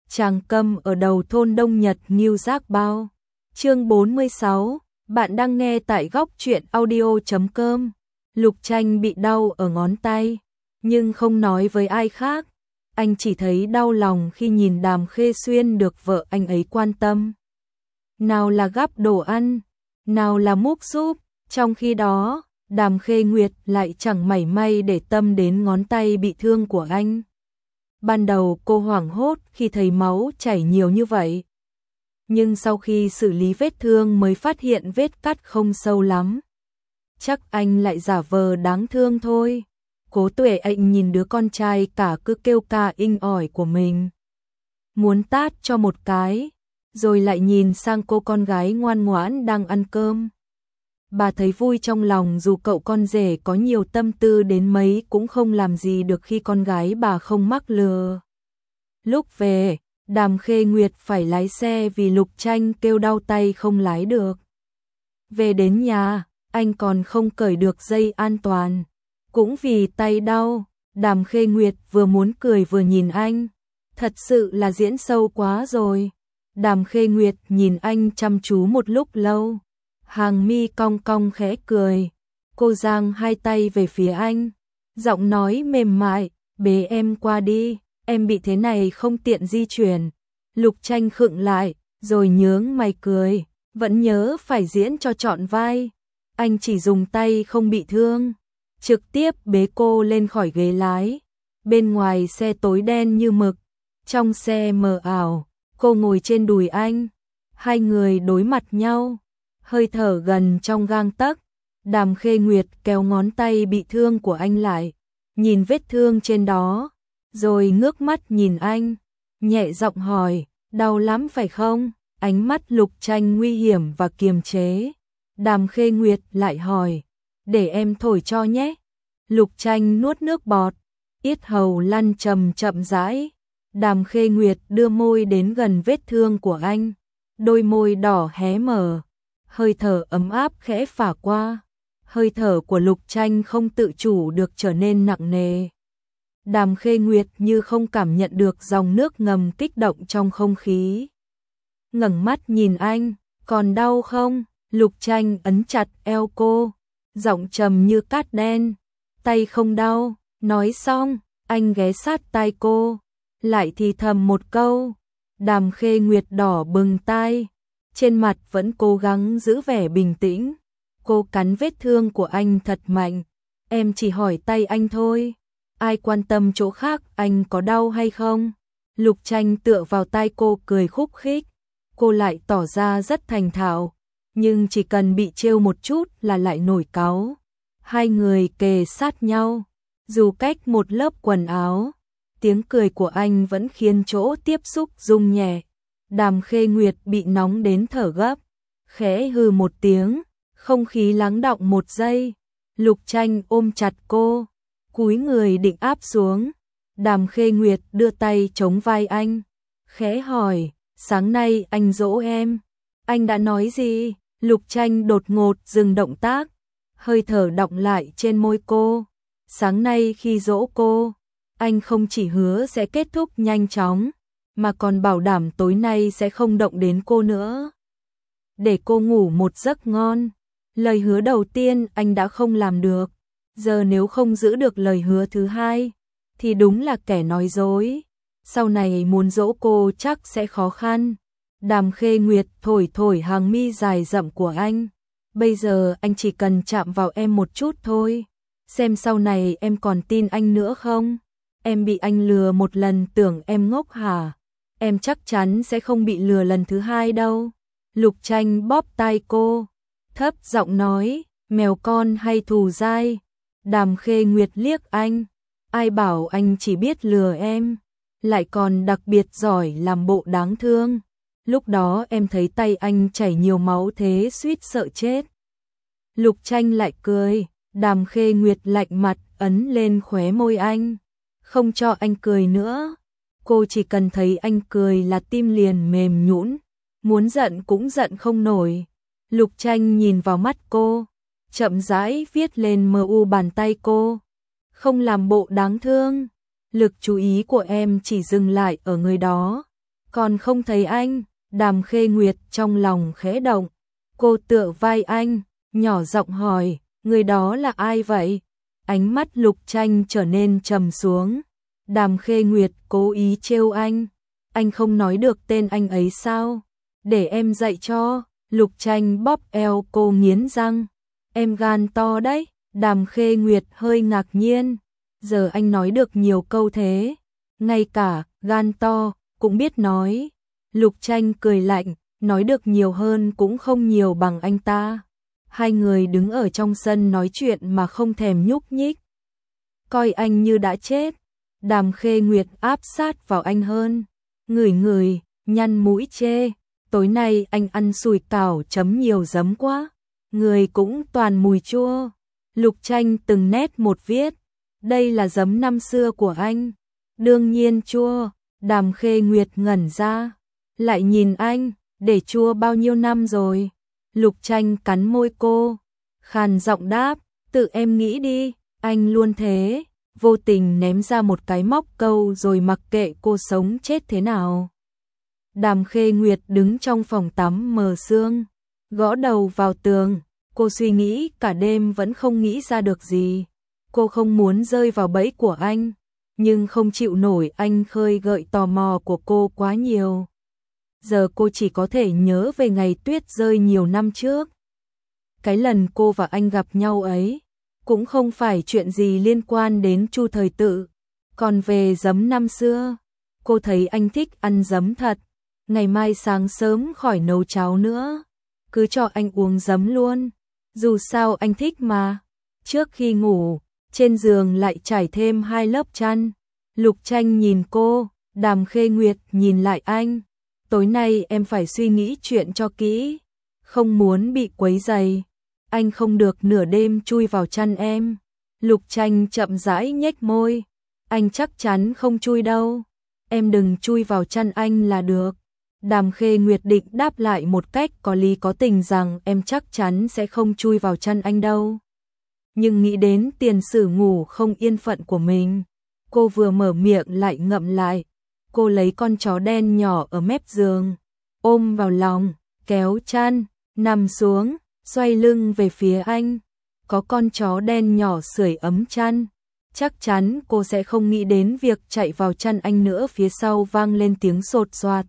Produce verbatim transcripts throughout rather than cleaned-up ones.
Tràng Câm ở đầu thôn Đông Nhật Ngưu Giác Bao. Chương bốn mươi sáu, bạn đang nghe tại góc truyện audio chấm com. Lục Tranh bị đau ở ngón tay, nhưng không nói với ai khác. Anh chỉ thấy đau lòng khi nhìn Đàm Khê Xuyên được vợ anh ấy quan tâm. Nào là gắp đồ ăn, nào là múc giúp, trong khi đó, Đàm Khê Nguyệt lại chẳng mảy may để tâm đến ngón tay bị thương của anh. Ban đầu cô hoảng hốt khi thấy máu chảy nhiều như vậy. Nhưng sau khi xử lý vết thương mới phát hiện vết cắt không sâu lắm. Chắc anh lại giả vờ đáng thương thôi. Cố Tuệ Anh nhìn đứa con trai cả cứ kêu ca inh ỏi của mình. Muốn tát cho một cái, rồi lại nhìn sang cô con gái ngoan ngoãn đang ăn cơm. Bà thấy vui trong lòng dù cậu con rể có nhiều tâm tư đến mấy cũng không làm gì được khi con gái bà không mắc lừa. Lúc về, Đàm Khê Nguyệt phải lái xe vì Lục Tranh kêu đau tay không lái được. Về đến nhà, anh còn không cởi được dây an toàn. Cũng vì tay đau, Đàm Khê Nguyệt vừa muốn cười vừa nhìn anh. Thật sự là diễn sâu quá rồi. Đàm Khê Nguyệt nhìn anh chăm chú một lúc lâu. Hàng mi cong cong khẽ cười. Cô giang hai tay về phía anh. Giọng nói mềm mại, bế em qua đi, em bị thế này không tiện di chuyển. Lục Tranh khựng lại, rồi nhướng mày cười. Vẫn nhớ phải diễn cho trọn vai. Anh chỉ dùng tay không bị thương. Trực tiếp bế cô lên khỏi ghế lái. Bên ngoài xe tối đen như mực. Trong xe mờ ảo, cô ngồi trên đùi anh. Hai người đối mặt nhau. Hơi thở gần trong gang tấc. Đàm Khê Nguyệt kéo ngón tay bị thương của anh lại, nhìn vết thương trên đó, rồi ngước mắt nhìn anh, nhẹ giọng hỏi, đau lắm phải không? Ánh mắt Lục Tranh nguy hiểm và kiềm chế. Đàm Khê Nguyệt lại hỏi, để em thổi cho nhé. Lục Tranh nuốt nước bọt, yết hầu lăn chậm chậm rãi. Đàm Khê Nguyệt đưa môi đến gần vết thương của anh, đôi môi đỏ hé mở. Hơi thở ấm áp khẽ phả qua. Hơi thở của Lục Tranh không tự chủ được trở nên nặng nề. Đàm Khê Nguyệt như không cảm nhận được dòng nước ngầm kích động trong không khí. Ngẩng mắt nhìn anh, còn đau không? Lục Tranh ấn chặt eo cô, giọng trầm như cát đen. Tay không đau. Nói xong, anh ghé sát tai cô, lại thì thầm một câu. Đàm Khê Nguyệt đỏ bừng tai, trên mặt vẫn cố gắng giữ vẻ bình tĩnh. Cô cắn vết thương của anh thật mạnh. Em chỉ hỏi tay anh thôi. Ai quan tâm chỗ khác anh có đau hay không? Lục Tranh tựa vào tai cô cười khúc khích. Cô lại tỏ ra rất thành thạo, nhưng chỉ cần bị trêu một chút là lại nổi cáu. Hai người kề sát nhau, dù cách một lớp quần áo. Tiếng cười của anh vẫn khiến chỗ tiếp xúc rung nhẹ. Đàm Khê Nguyệt bị nóng đến thở gấp, khẽ hừ một tiếng, không khí lắng đọng một giây. Lục Tranh ôm chặt cô, cúi người định áp xuống. Đàm Khê Nguyệt đưa tay chống vai anh, khẽ hỏi, sáng nay anh dỗ em, anh đã nói gì? Lục Tranh đột ngột dừng động tác, hơi thở đọng lại trên môi cô. Sáng nay khi dỗ cô, anh không chỉ hứa sẽ kết thúc nhanh chóng, mà còn bảo đảm tối nay sẽ không động đến cô nữa, để cô ngủ một giấc ngon. Lời hứa đầu tiên anh đã không làm được, giờ nếu không giữ được lời hứa thứ hai, thì đúng là kẻ nói dối. Sau này muốn dỗ cô chắc sẽ khó khăn. Đàm Khê Nguyệt thổi thổi hàng mi dài rậm của anh. Bây giờ anh chỉ cần chạm vào em một chút thôi, xem sau này em còn tin anh nữa không? Em bị anh lừa một lần tưởng em ngốc hả? Em chắc chắn sẽ không bị lừa lần thứ hai đâu. Lục Tranh bóp tai cô, thấp giọng nói, mèo con hay thù dai? Đàm Khê Nguyệt liếc anh, ai bảo anh chỉ biết lừa em, lại còn đặc biệt giỏi làm bộ đáng thương. Lúc đó em thấy tay anh chảy nhiều máu thế suýt sợ chết. Lục Tranh lại cười. Đàm Khê Nguyệt lạnh mặt ấn lên khóe môi anh, không cho anh cười nữa. Cô chỉ cần thấy anh cười là tim liền mềm nhũn, muốn giận cũng giận không nổi. Lục Tranh nhìn vào mắt cô, chậm rãi viết lên mờ u bàn tay cô, không làm bộ đáng thương. Lực chú ý của em chỉ dừng lại ở người đó, Còn không thấy anh, Đàm Khê Nguyệt trong lòng khẽ động. Cô tựa vai anh, nhỏ giọng hỏi, người đó là ai vậy? Ánh mắt Lục Tranh trở nên trầm xuống. Đàm Khê Nguyệt cố ý trêu anh. Anh không nói được tên anh ấy sao? Để em dạy cho. Lục Tranh bóp eo cô nghiến răng. Em gan to đấy. Đàm Khê Nguyệt hơi ngạc nhiên. Giờ anh nói được nhiều câu thế. Ngay cả gan to cũng biết nói. Lục Tranh cười lạnh. Nói được nhiều hơn cũng không nhiều bằng anh ta. Hai người đứng ở trong sân nói chuyện mà không thèm nhúc nhích. Coi anh như đã chết. Đàm Khê Nguyệt áp sát vào anh hơn. Ngửi ngửi, nhăn mũi chê. Tối nay anh ăn sủi cảo chấm nhiều giấm quá. Người cũng toàn mùi chua. Lục Tranh từng nét một viết. Đây là giấm năm xưa của anh. Đương nhiên chua. Đàm Khê Nguyệt ngẩn ra. Lại nhìn anh, để chua bao nhiêu năm rồi. Lục Tranh cắn môi cô. Khàn giọng đáp, tự em nghĩ đi, anh luôn thế. Vô tình ném ra một cái móc câu rồi mặc kệ cô sống chết thế nào. Đàm Khê Nguyệt đứng trong phòng tắm mờ sương, gõ đầu vào tường. Cô suy nghĩ cả đêm vẫn không nghĩ ra được gì. Cô không muốn rơi vào bẫy của anh, nhưng không chịu nổi anh khơi gợi tò mò của cô quá nhiều. Giờ cô chỉ có thể nhớ về ngày tuyết rơi nhiều năm trước. Cái lần cô và anh gặp nhau ấy cũng không phải chuyện gì liên quan đến Chu Thời Tự. Còn về giấm năm xưa, cô thấy anh thích ăn giấm thật. Ngày mai sáng sớm khỏi nấu cháo nữa, cứ cho anh uống giấm luôn. Dù sao anh thích mà. Trước khi ngủ, trên giường lại trải thêm hai lớp chăn. Lục Tranh nhìn cô, Đàm Khê Nguyệt nhìn lại anh. Tối nay em phải suy nghĩ chuyện cho kỹ, không muốn bị quấy rầy. Anh không được nửa đêm chui vào chăn em. Lục Tranh chậm rãi nhếch môi. Anh chắc chắn không chui đâu. Em đừng chui vào chăn anh là được. Đàm Khê Nguyệt định đáp lại một cách có lý có tình rằng em chắc chắn sẽ không chui vào chăn anh đâu. Nhưng nghĩ đến tiền sử ngủ không yên phận của mình, cô vừa mở miệng lại ngậm lại. Cô lấy con chó đen nhỏ ở mép giường, ôm vào lòng, kéo chăn, nằm xuống, xoay lưng về phía anh. Có con chó đen nhỏ sưởi ấm chăn, chắc chắn cô sẽ không nghĩ đến việc chạy vào chăn anh nữa. Phía sau vang lên tiếng sột soạt.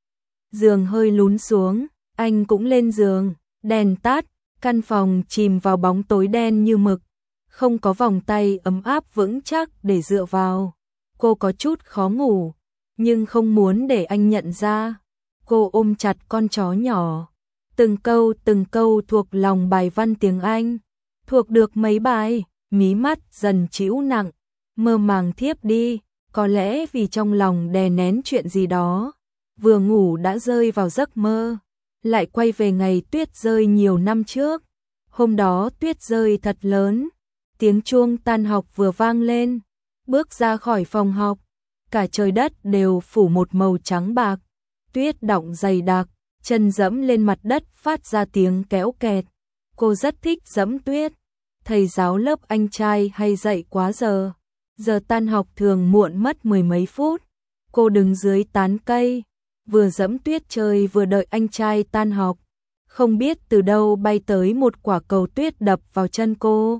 Giường hơi lún xuống, anh cũng lên giường, đèn tắt, căn phòng chìm vào bóng tối đen như mực. Không có vòng tay ấm áp vững chắc để dựa vào. Cô có chút khó ngủ, nhưng không muốn để anh nhận ra. Cô ôm chặt con chó nhỏ. Từng câu từng câu thuộc lòng bài văn tiếng Anh. Thuộc được mấy bài, mí mắt dần trĩu nặng, mơ màng thiếp đi. Có lẽ vì trong lòng đè nén chuyện gì đó, vừa ngủ đã rơi vào giấc mơ. Lại quay về ngày tuyết rơi nhiều năm trước. Hôm đó tuyết rơi thật lớn. Tiếng chuông tan học vừa vang lên. Bước ra khỏi phòng học, cả trời đất đều phủ một màu trắng bạc. Tuyết đọng dày đặc, chân dẫm lên mặt đất phát ra tiếng kéo kẹt. Cô rất thích dẫm tuyết. Thầy giáo lớp anh trai hay dạy quá giờ. Giờ tan học thường muộn mất mười mấy phút. Cô đứng dưới tán cây, vừa dẫm tuyết chơi vừa đợi anh trai tan học. Không biết từ đâu bay tới một quả cầu tuyết đập vào chân cô.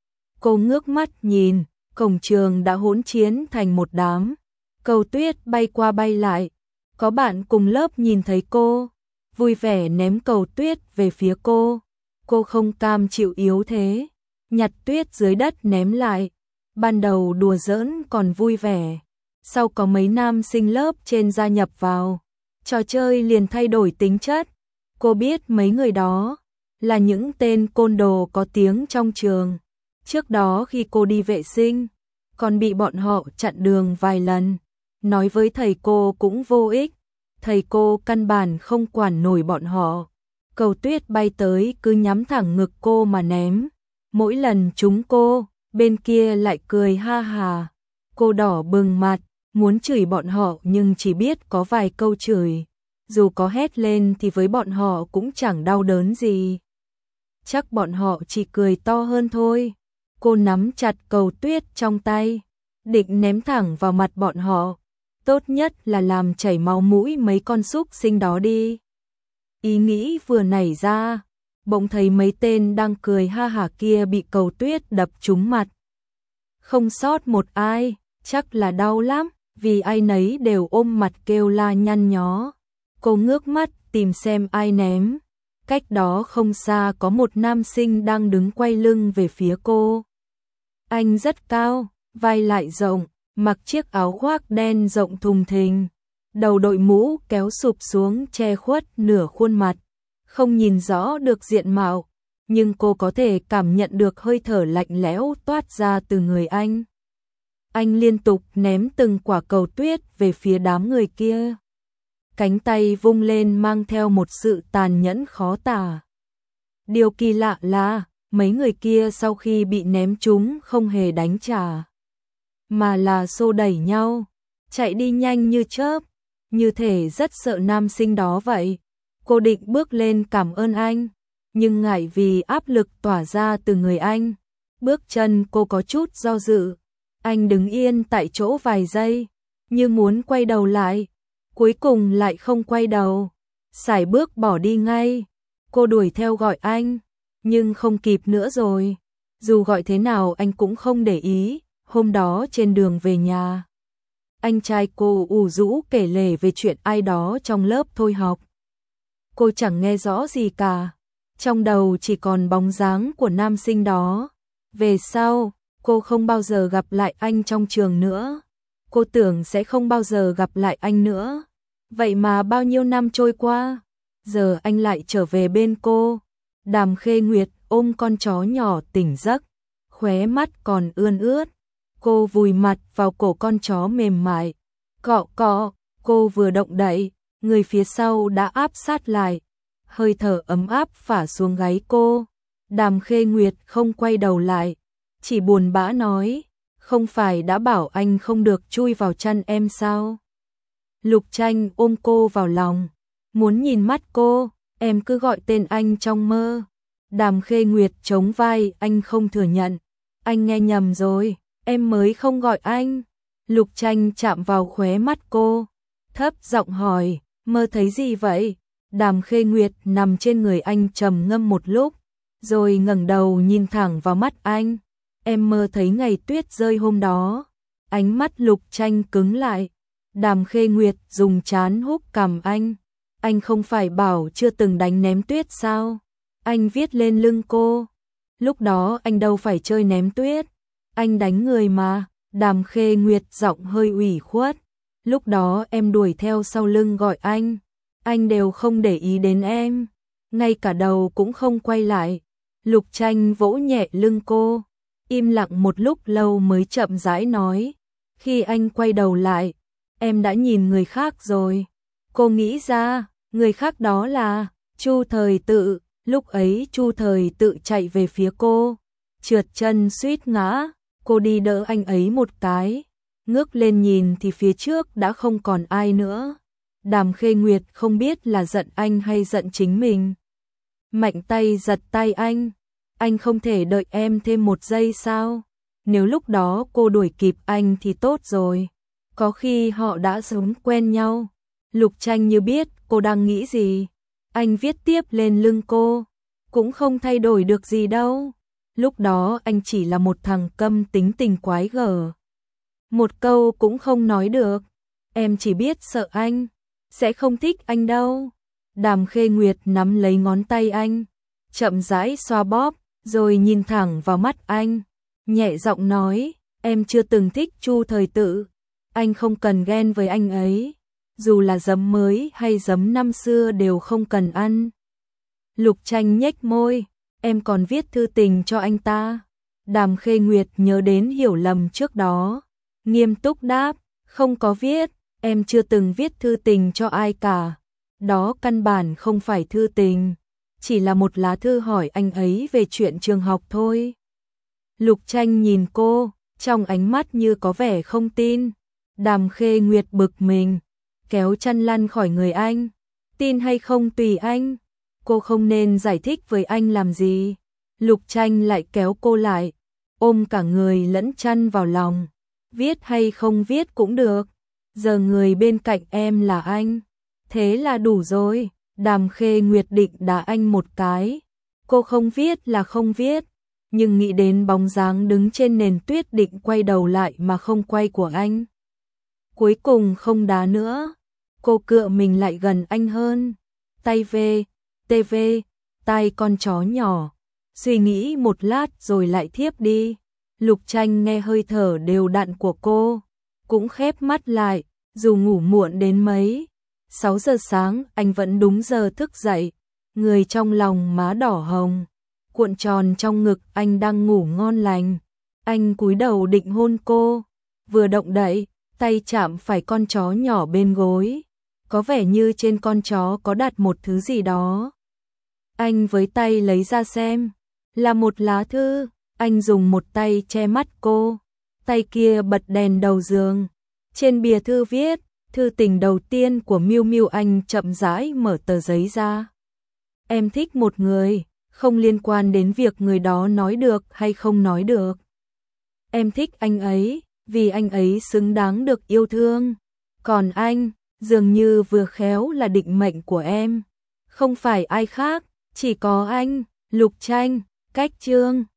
Cô ngước mắt nhìn, cổng trường đã hỗn chiến thành một đám. Cầu tuyết bay qua bay lại. Có bạn cùng lớp nhìn thấy cô, vui vẻ ném cầu tuyết về phía cô. Cô không cam chịu yếu thế, nhặt tuyết dưới đất ném lại. Ban đầu đùa giỡn còn vui vẻ, sau có mấy nam sinh lớp trên gia nhập vào, trò chơi liền thay đổi tính chất. Cô biết mấy người đó là những tên côn đồ có tiếng trong trường. Trước đó khi cô đi vệ sinh, còn bị bọn họ chặn đường vài lần. Nói với thầy cô cũng vô ích, thầy cô căn bản không quản nổi bọn họ. Cầu tuyết bay tới cứ nhắm thẳng ngực cô mà ném. Mỗi lần trúng cô, bên kia lại cười ha hà. Cô đỏ bừng mặt, muốn chửi bọn họ nhưng chỉ biết có vài câu chửi. Dù có hét lên thì với bọn họ cũng chẳng đau đớn gì. Chắc bọn họ chỉ cười to hơn thôi. Cô nắm chặt cầu tuyết trong tay, định ném thẳng vào mặt bọn họ. tốt nhất là làm chảy máu mũi mấy con súc sinh đó đi. Ý nghĩ vừa nảy ra, bỗng thấy mấy tên đang cười ha hả kia bị Cầu Tuyết đập trúng mặt. Không sót một ai, chắc là đau lắm, vì ai nấy đều ôm mặt kêu la nhăn nhó. Cô ngước mắt tìm xem ai ném. Cách đó không xa có một nam sinh đang đứng quay lưng về phía cô. Anh rất cao, vai lại rộng, mặc chiếc áo khoác đen rộng thùng thình, đầu đội mũ kéo sụp xuống che khuất nửa khuôn mặt, không nhìn rõ được diện mạo, nhưng cô có thể cảm nhận được hơi thở lạnh lẽo toát ra từ người anh. Anh liên tục ném từng quả cầu tuyết về phía đám người kia. Cánh tay vung lên mang theo một sự tàn nhẫn khó tả. Điều kỳ lạ là, mấy người kia sau khi bị ném trúng không hề đánh trả, mà là xô đẩy nhau, chạy đi nhanh như chớp, như thể rất sợ nam sinh đó vậy. Cô định bước lên cảm ơn anh, nhưng ngại vì áp lực tỏa ra từ người anh, bước chân cô có chút do dự. Anh đứng yên tại chỗ vài giây, như muốn quay đầu lại, cuối cùng lại không quay đầu, sải bước bỏ đi ngay. Cô đuổi theo gọi anh, nhưng không kịp nữa rồi. Dù gọi thế nào anh cũng không để ý. Hôm đó trên đường về nhà, anh trai cô ủ rũ kể lể về chuyện ai đó trong lớp thôi học. Cô chẳng nghe rõ gì cả, trong đầu chỉ còn bóng dáng của nam sinh đó. Về sau, cô không bao giờ gặp lại anh trong trường nữa. Cô tưởng sẽ không bao giờ gặp lại anh nữa. Vậy mà bao nhiêu năm trôi qua, giờ anh lại trở về bên cô. Đàm Khê Nguyệt ôm con chó nhỏ tỉnh giấc, khóe mắt còn ươn ướt. Cô vùi mặt vào cổ con chó mềm mại, cọ cọ. Cô vừa động đậy, người phía sau đã áp sát lại, hơi thở ấm áp phả xuống gáy cô. Đàm Khê Nguyệt không quay đầu lại, chỉ buồn bã nói, không phải đã bảo anh không được chui vào chăn em sao? Lục Tranh ôm cô vào lòng, muốn nhìn mắt cô, em cứ gọi tên anh trong mơ. Đàm Khê Nguyệt chống vai, anh không thừa nhận, anh nghe nhầm rồi, em mới không gọi anh. Lục Tranh chạm vào khóe mắt cô, thấp giọng hỏi, mơ thấy gì vậy? Đàm Khê Nguyệt nằm trên người anh trầm ngâm một lúc, rồi ngẩng đầu nhìn thẳng vào mắt anh. Em mơ thấy ngày tuyết rơi hôm đó. Ánh mắt Lục Tranh cứng lại. Đàm Khê Nguyệt dùng trán húc cằm anh. Anh không phải bảo chưa từng đánh ném tuyết sao? Anh viết lên lưng cô. Lúc đó anh đâu phải chơi ném tuyết, anh đánh người mà. Đàm Khê Nguyệt giọng hơi ủy khuất. Lúc đó em đuổi theo sau lưng gọi anh, anh đều không để ý đến em, ngay cả đầu cũng không quay lại. Lục Tranh vỗ nhẹ lưng cô, im lặng một lúc lâu mới chậm rãi nói, khi anh quay đầu lại, em đã nhìn người khác rồi. Cô nghĩ ra, người khác đó là Chu Thời Tự. Lúc ấy Chu Thời Tự chạy về phía cô, trượt chân suýt ngã, cô đi đỡ anh ấy một cái, ngước lên nhìn thì phía trước đã không còn ai nữa. Đàm Khê Nguyệt không biết là giận anh hay giận chính mình. Mạnh tay giật tay anh, anh không thể đợi em thêm một giây sao? Nếu lúc đó cô đuổi kịp anh thì tốt rồi, có khi họ đã sống quen nhau. Lục Tranh như biết cô đang nghĩ gì, anh viết tiếp lên lưng cô, cũng không thay đổi được gì đâu. Lúc đó anh chỉ là một thằng câm tính tình quái gở, một câu cũng không nói được. Em chỉ biết sợ anh, sẽ không thích anh đâu. Đàm Khê Nguyệt nắm lấy ngón tay anh, chậm rãi xoa bóp, rồi nhìn thẳng vào mắt anh, nhẹ giọng nói, em chưa từng thích Chu Thời Tự, anh không cần ghen với anh ấy, dù là giấm mới hay giấm năm xưa đều không cần ăn. Lục Tranh nhếch môi, em còn viết thư tình cho anh ta. Đàm Khê Nguyệt nhớ đến hiểu lầm trước đó, nghiêm túc đáp, không có viết, em chưa từng viết thư tình cho ai cả. Đó căn bản không phải thư tình, chỉ là một lá thư hỏi anh ấy về chuyện trường học thôi. Lục Tranh nhìn cô, trong ánh mắt như có vẻ không tin. Đàm Khê Nguyệt bực mình, kéo chăn lăn khỏi người anh. Tin hay không tùy anh, cô không nên giải thích với anh làm gì. Lục Tranh lại kéo cô lại, ôm cả người lẫn chăn vào lòng. Viết hay không viết cũng được, giờ người bên cạnh em là anh. Thế là đủ rồi. Đàm Khê Nguyệt định đá anh một cái. Cô không viết là không viết, nhưng nghĩ đến bóng dáng đứng trên nền tuyết định quay đầu lại mà không quay của anh. Cuối cùng không đá nữa. Cô cựa mình lại gần anh hơn. Tay về, tê vê, tay con chó nhỏ. Suy nghĩ một lát rồi lại thiếp đi. Lục Tranh nghe hơi thở đều đặn của cô, cũng khép mắt lại, dù ngủ muộn đến mấy. sáu giờ sáng anh vẫn đúng giờ thức dậy, người trong lòng má đỏ hồng, cuộn tròn trong ngực anh đang ngủ ngon lành. Anh cúi đầu định hôn cô, vừa động đậy, tay chạm phải con chó nhỏ bên gối. Có vẻ như trên con chó có đặt một thứ gì đó. Anh với tay lấy ra xem, là một lá thư. Anh dùng một tay che mắt cô, tay kia bật đèn đầu giường. Trên bìa thư viết, thư tình đầu tiên của Miu Miu. Anh chậm rãi mở tờ giấy ra. Em thích một người, không liên quan đến việc người đó nói được hay không nói được. Em thích anh ấy, vì anh ấy xứng đáng được yêu thương. Còn anh, dường như vừa khéo là định mệnh của em. Không phải ai khác, chỉ có anh. Lục Tranh, cách chương.